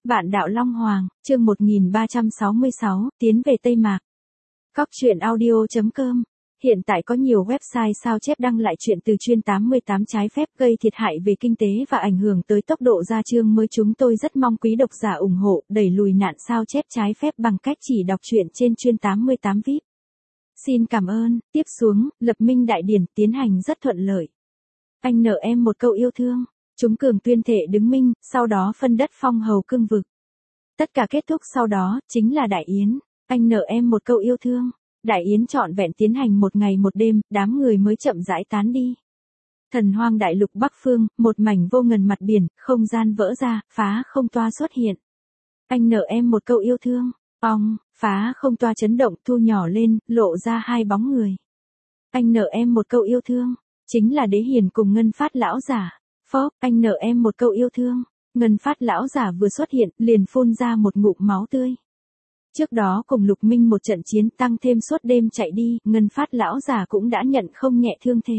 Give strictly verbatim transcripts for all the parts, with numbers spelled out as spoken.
Vạn đạo Long Hoàng, chương một nghìn ba trăm sáu mươi sáu, tiến về Tây Mạc. Cóc truyện audio chấm com. Hiện tại có nhiều website sao chép đăng lại chuyện từ chuyên tám mươi tám trái phép gây thiệt hại về kinh tế và ảnh hưởng tới tốc độ ra chương mới. Chúng tôi rất mong quý độc giả ủng hộ đẩy lùi nạn sao chép trái phép bằng cách chỉ đọc truyện trên chuyên tám mươi tám vi ai pi. Xin cảm ơn. Tiếp xuống, lập minh đại điển tiến hành rất thuận lợi. Anh nợ em một câu yêu thương. Chúng cường tuyên thệ đứng minh, sau đó phân đất phong hầu cương vực. Tất cả kết thúc sau đó, chính là đại yến. Anh nợ em một câu yêu thương. Đại yến trọn vẹn tiến hành một ngày một đêm, đám người mới chậm rãi tán đi. Thần hoang đại lục Bắc Phương, một mảnh vô ngần mặt biển, không gian vỡ ra, phá không toa xuất hiện. Anh nợ em một câu yêu thương. Ong, phá không toa chấn động thu nhỏ lên, lộ ra hai bóng người. Anh nợ em một câu yêu thương. Chính là Đế Hiền cùng Ngân Phát lão giả. Phốc, anh nợ em một câu yêu thương. Ngân Phát lão giả vừa xuất hiện, liền phun ra một ngụm máu tươi. Trước đó cùng Lục Minh một trận chiến tăng thêm suốt đêm chạy đi, Ngân Phát lão giả cũng đã nhận không nhẹ thương thế.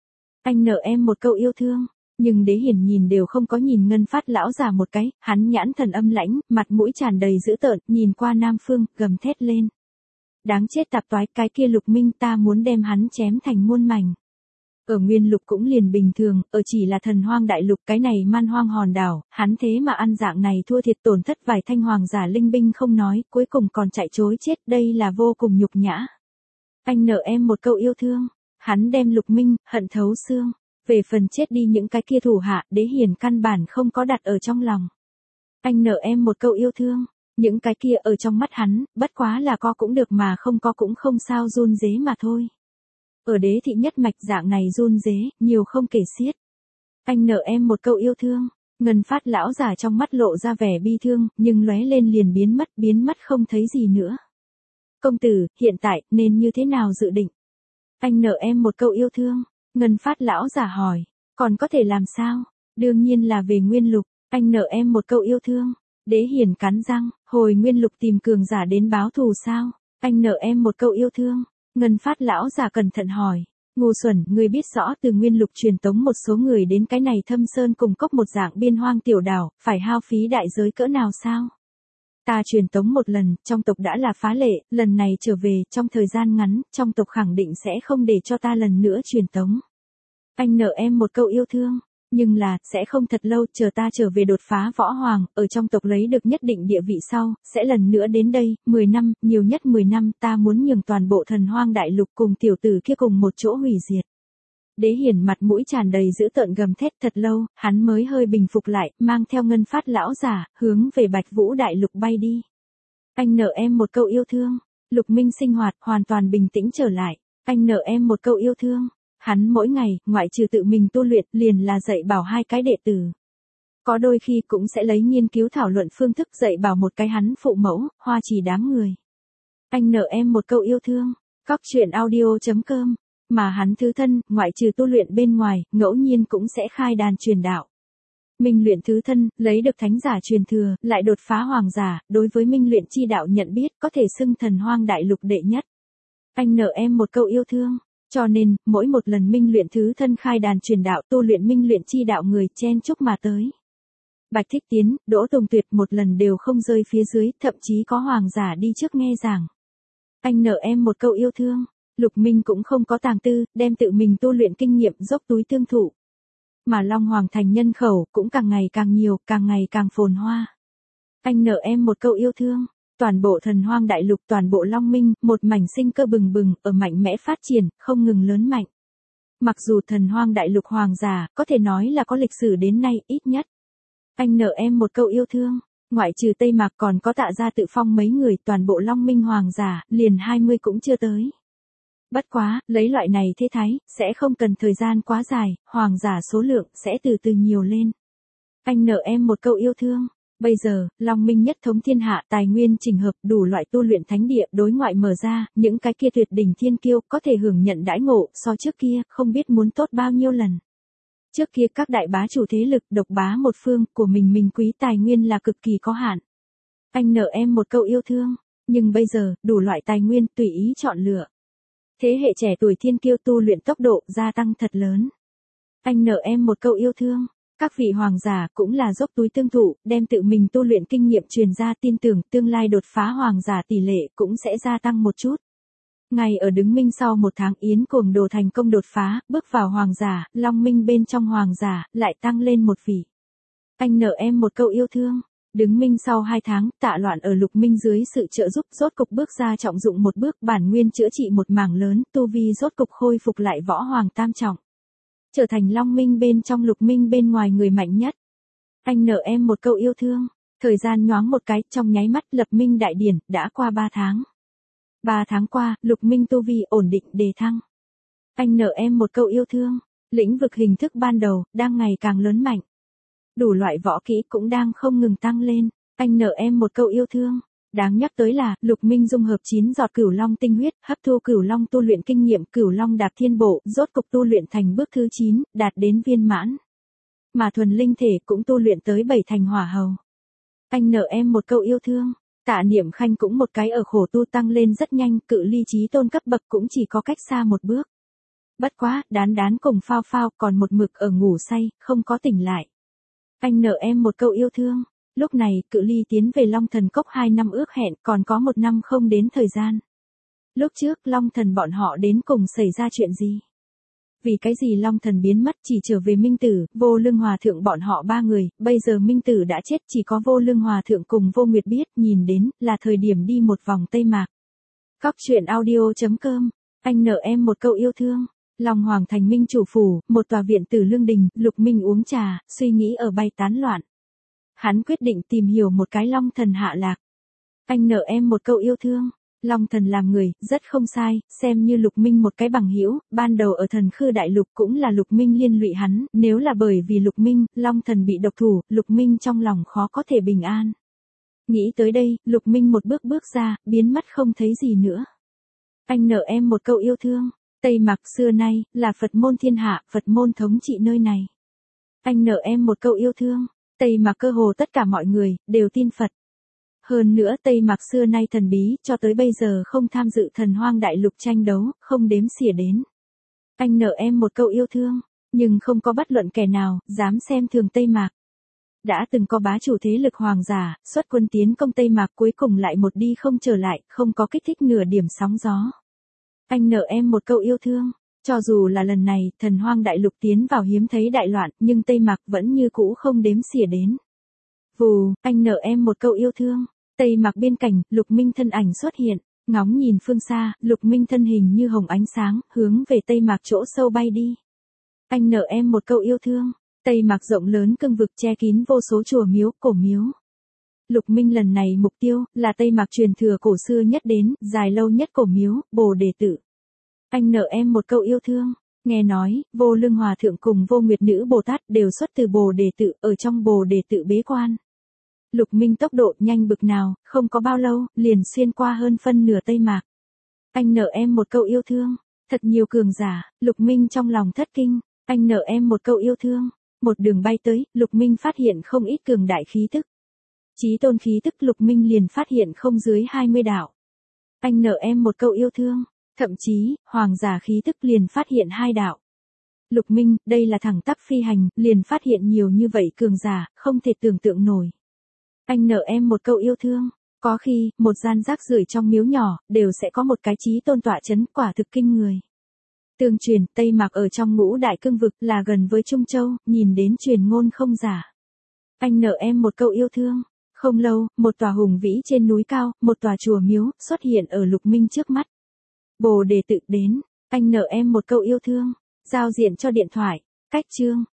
Anh nợ em một câu yêu thương. Nhưng Đế Hiền nhìn đều không có nhìn Ngân Phát lão giả một cái, hắn nhãn thần âm lãnh, mặt mũi tràn đầy dữ tợn, nhìn qua Nam Phương, gầm thét lên. Đáng chết tạp toái, cái kia Lục Minh ta muốn đem hắn chém thành muôn mảnh. Ở Nguyên Lục cũng liền bình thường, ở chỉ là thần hoang đại lục cái này man hoang hòn đảo, hắn thế mà ăn dạng này thua thiệt tổn thất vài thanh hoàng giả linh binh không nói, cuối cùng còn chạy trối chết, đây là vô cùng nhục nhã. Anh nợ em một câu yêu thương, hắn đem Lục Minh, hận thấu xương, về phần chết đi những cái kia thủ hạ, Đế Hiền căn bản không có đặt ở trong lòng. Anh nợ em một câu yêu thương, những cái kia ở trong mắt hắn, bất quá là có cũng được mà không có cũng không sao run rế mà thôi. Ở Đế thị nhất mạch dạng này run rế, nhiều không kể xiết. Anh nợ em một câu yêu thương. Ngân Phát lão giả trong mắt lộ ra vẻ bi thương, nhưng lóe lên liền biến mất, biến mất không thấy gì nữa. Công tử, hiện tại, nên như thế nào dự định? Anh nợ em một câu yêu thương. Ngân Phát lão giả hỏi, còn có thể làm sao? Đương nhiên là về Nguyên Lục. Anh nợ em một câu yêu thương. Đế Hiền cắn răng, hồi Nguyên Lục tìm cường giả đến báo thù sao? Anh nợ em một câu yêu thương. Ngân Phát lão giả cẩn thận hỏi, ngu xuẩn, ngươi biết rõ từ Nguyên Lục truyền tống một số người đến cái này Thâm Sơn cùng cốc một dạng biên hoang tiểu đảo, phải hao phí đại giới cỡ nào sao? Ta truyền tống một lần, trong tộc đã là phá lệ, lần này trở về, trong thời gian ngắn, trong tộc khẳng định sẽ không để cho ta lần nữa truyền tống. Anh nợ em một câu yêu thương. Nhưng là, sẽ không thật lâu, chờ ta trở về đột phá võ hoàng, ở trong tộc lấy được nhất định địa vị sau, sẽ lần nữa đến đây, mười năm, nhiều nhất mười năm, ta muốn nhường toàn bộ thần hoang đại lục cùng tiểu tử kia cùng một chỗ hủy diệt. Đế Hiền mặt mũi tràn đầy dữ tợn gầm thét thật lâu, hắn mới hơi bình phục lại, mang theo Ngân Phát lão giả, hướng về Bạch Vũ đại lục bay đi. Anh nợ em một câu yêu thương. Lục Minh sinh hoạt, hoàn toàn bình tĩnh trở lại. Anh nợ em một câu yêu thương. Hắn mỗi ngày, ngoại trừ tự mình tu luyện, liền là dạy bảo hai cái đệ tử. Có đôi khi cũng sẽ lấy nghiên cứu thảo luận phương thức dạy bảo một cái hắn phụ mẫu, Hoa Chỉ đám người. Anh nợ em một câu yêu thương. Cóc truyện audio chấm com. Mà hắn thứ thân, ngoại trừ tu luyện bên ngoài, ngẫu nhiên cũng sẽ khai đàn truyền đạo. Minh luyện thứ thân, lấy được thánh giả truyền thừa, lại đột phá hoàng giả, đối với minh luyện chi đạo nhận biết, có thể xưng thần hoang đại lục đệ nhất. Anh nợ em một câu yêu thương. Cho nên, mỗi một lần minh luyện thứ thân khai đàn truyền đạo tu luyện minh luyện chi đạo người chen chúc mà tới. Bạch Thích Tiến, Đỗ Tùng Tuyệt một lần đều không rơi phía dưới, thậm chí có hoàng giả đi trước nghe giảng. Anh nợ em một câu yêu thương. Lục Minh cũng không có tàng tư, đem tự mình tu luyện kinh nghiệm dốc túi tương thụ. Mà Long Hoàng thành nhân khẩu cũng càng ngày càng nhiều, càng ngày càng phồn hoa. Anh nợ em một câu yêu thương. Toàn bộ thần hoang đại lục, toàn bộ Long Minh, một mảnh sinh cơ bừng bừng, ở mạnh mẽ phát triển, không ngừng lớn mạnh. Mặc dù thần hoang đại lục hoàng giả, có thể nói là có lịch sử đến nay, ít nhất. Anh nợ em một câu yêu thương. Ngoại trừ Tây Mạc còn có Tạ Gia Tự Phong mấy người, toàn bộ Long Minh hoàng giả, liền hai mươi cũng chưa tới. Bất quá, lấy loại này thế thái, sẽ không cần thời gian quá dài, hoàng giả số lượng sẽ từ từ nhiều lên. Anh nợ em một câu yêu thương. Bây giờ, Long Minh nhất thống thiên hạ, tài nguyên chỉnh hợp, đủ loại tu luyện thánh địa, đối ngoại mở ra, những cái kia tuyệt đỉnh thiên kiêu có thể hưởng nhận đãi ngộ, so trước kia, không biết muốn tốt bao nhiêu lần. Trước kia các đại bá chủ thế lực độc bá một phương, của mình mình quý tài nguyên là cực kỳ có hạn. Anh nợ em một câu yêu thương. Nhưng bây giờ, đủ loại tài nguyên tùy ý chọn lựa. Thế hệ trẻ tuổi thiên kiêu tu luyện tốc độ gia tăng thật lớn. Anh nợ em một câu yêu thương. Các vị hoàng giả cũng là dốc túi tương thụ, đem tự mình tu luyện kinh nghiệm truyền ra, tin tưởng tương lai đột phá hoàng giả tỷ lệ cũng sẽ gia tăng một chút. Ngày ở đứng minh sau một tháng Yến Cuồng Đồ thành công đột phá, bước vào hoàng giả, Long Minh bên trong hoàng giả, lại tăng lên một vị. Anh nợ em một câu yêu thương. Đứng minh sau hai tháng, Tạ Loạn ở Lục Minh dưới sự trợ giúp rốt cục bước ra trọng dụng một bước, bản nguyên chữa trị một mảng lớn, tu vi rốt cục khôi phục lại võ hoàng tam trọng. Trở thành Long Minh bên trong Lục Minh bên ngoài người mạnh nhất. Anh nợ em một câu yêu thương. Thời gian nhoáng một cái, trong nháy mắt lập minh đại điển, đã qua ba tháng. ba tháng qua, Lục Minh tu vi ổn định đề thăng. Anh nợ em một câu yêu thương. Lĩnh vực hình thức ban đầu, đang ngày càng lớn mạnh. Đủ loại võ kỹ cũng đang không ngừng tăng lên. Anh nợ em một câu yêu thương. Đáng nhắc tới là, Lục Minh dung hợp chín giọt Cửu Long tinh huyết, hấp thu Cửu Long tu luyện kinh nghiệm Cửu Long Đạp Thiên Bộ, rốt cục tu luyện thành bước thứ chín, đạt đến viên mãn. Mà thuần linh thể cũng tu luyện tới bảy thành hỏa hầu. Anh nợ em một câu yêu thương. Tạ Niệm Khanh cũng một cái ở khổ tu tăng lên rất nhanh, cự ly chí tôn cấp bậc cũng chỉ có cách xa một bước. Bất quá, Đán Đán cùng Phao Phao còn một mực ở ngủ say, không có tỉnh lại. Anh nợ em một câu yêu thương. Lúc này, cự ly tiến về Long Thần Cốc hai năm ước hẹn, còn có một năm không đến thời gian. Lúc trước, Long Thần bọn họ đến cùng xảy ra chuyện gì? Vì cái gì Long Thần biến mất, chỉ trở về Minh Tử, Vô Lương Hòa Thượng bọn họ ba người, bây giờ Minh Tử đã chết, chỉ có Vô Lương Hòa Thượng cùng Vô Nguyệt biết, nhìn đến, là thời điểm đi một vòng Tây Mạc. Cóc truyện audio chấm com, anh nợ em một câu yêu thương. Long Hoàng thành Minh chủ phủ, một tòa viện tử lương đình, Lục Minh uống trà, suy nghĩ ở bay tán loạn. Hắn quyết định tìm hiểu một cái Long Thần hạ lạc. Anh nợ em một câu yêu thương. Long Thần làm người, rất không sai, xem như Lục Minh một cái bằng hữu, ban đầu ở Thần Khư Đại Lục cũng là Lục Minh liên lụy hắn, nếu là bởi vì Lục Minh, Long Thần bị độc thủ, Lục Minh trong lòng khó có thể bình an. Nghĩ tới đây, Lục Minh một bước bước ra, biến mất không thấy gì nữa. Anh nợ em một câu yêu thương. Tây Mạc xưa nay, là Phật môn thiên hạ, Phật môn thống trị nơi này. Anh nợ em một câu yêu thương. Tây Mạc cơ hồ tất cả mọi người, đều tin Phật. Hơn nữa Tây Mạc xưa nay thần bí, cho tới bây giờ không tham dự Thần Hoang Đại Lục tranh đấu, không đếm xỉa đến. Anh nợ em một câu yêu thương, nhưng không có bất luận kẻ nào, dám xem thường Tây Mạc. Đã từng có bá chủ thế lực hoàng giả, xuất quân tiến công Tây Mạc cuối cùng lại một đi không trở lại, không có kích thích nửa điểm sóng gió. Anh nợ em một câu yêu thương, cho dù là lần này, Thần Hoang Đại Lục tiến vào hiếm thấy đại loạn, nhưng Tây Mạc vẫn như cũ không đếm xỉa đến. Vù, anh nợ em một câu yêu thương. Tây Mạc biên cảnh, Lục Minh thân ảnh xuất hiện, ngóng nhìn phương xa, Lục Minh thân hình như hồng ánh sáng, hướng về Tây Mạc chỗ sâu bay đi. Anh nợ em một câu yêu thương. Tây Mạc rộng lớn cương vực che kín vô số chùa miếu, cổ miếu. Lục Minh lần này mục tiêu, là Tây Mạc truyền thừa cổ xưa nhất đến, dài lâu nhất cổ miếu, Bồ Đề Tự. Anh nợ em một câu yêu thương. Nghe nói, Vô Lương Hòa Thượng cùng Vô Nguyệt Nữ Bồ Tát đều xuất từ Bồ Đề Tự, ở trong Bồ Đề Tự bế quan. Lục Minh tốc độ nhanh bực nào, không có bao lâu, liền xuyên qua hơn phân nửa Tây Mạc. Anh nợ em một câu yêu thương. Thật nhiều cường giả, Lục Minh trong lòng thất kinh. Anh nợ em một câu yêu thương. Một đường bay tới, Lục Minh phát hiện không ít cường đại khí tức. Chí tôn khí tức Lục Minh liền phát hiện không dưới hai mươi đạo. Anh nợ em một câu yêu thương. Thậm chí, hoàng giả khí tức liền phát hiện hai đạo. Lục Minh, đây là thẳng tắp phi hành, liền phát hiện nhiều như vậy cường giả, không thể tưởng tượng nổi. Anh nợ em một câu yêu thương. Có khi, một gian rác rưởi trong miếu nhỏ, đều sẽ có một cái chí tôn tọa chấn, quả thực kinh người. Tương truyền, Tây Mạc ở trong ngũ đại cương vực, là gần với Trung Châu, nhìn đến truyền ngôn không giả. Anh nợ em một câu yêu thương. Không lâu, một tòa hùng vĩ trên núi cao, một tòa chùa miếu, xuất hiện ở Lục Minh trước mắt. Bồ Đề Tự đến. Anh nợ em một câu yêu thương. Giao diện cho điện thoại. Cách chương.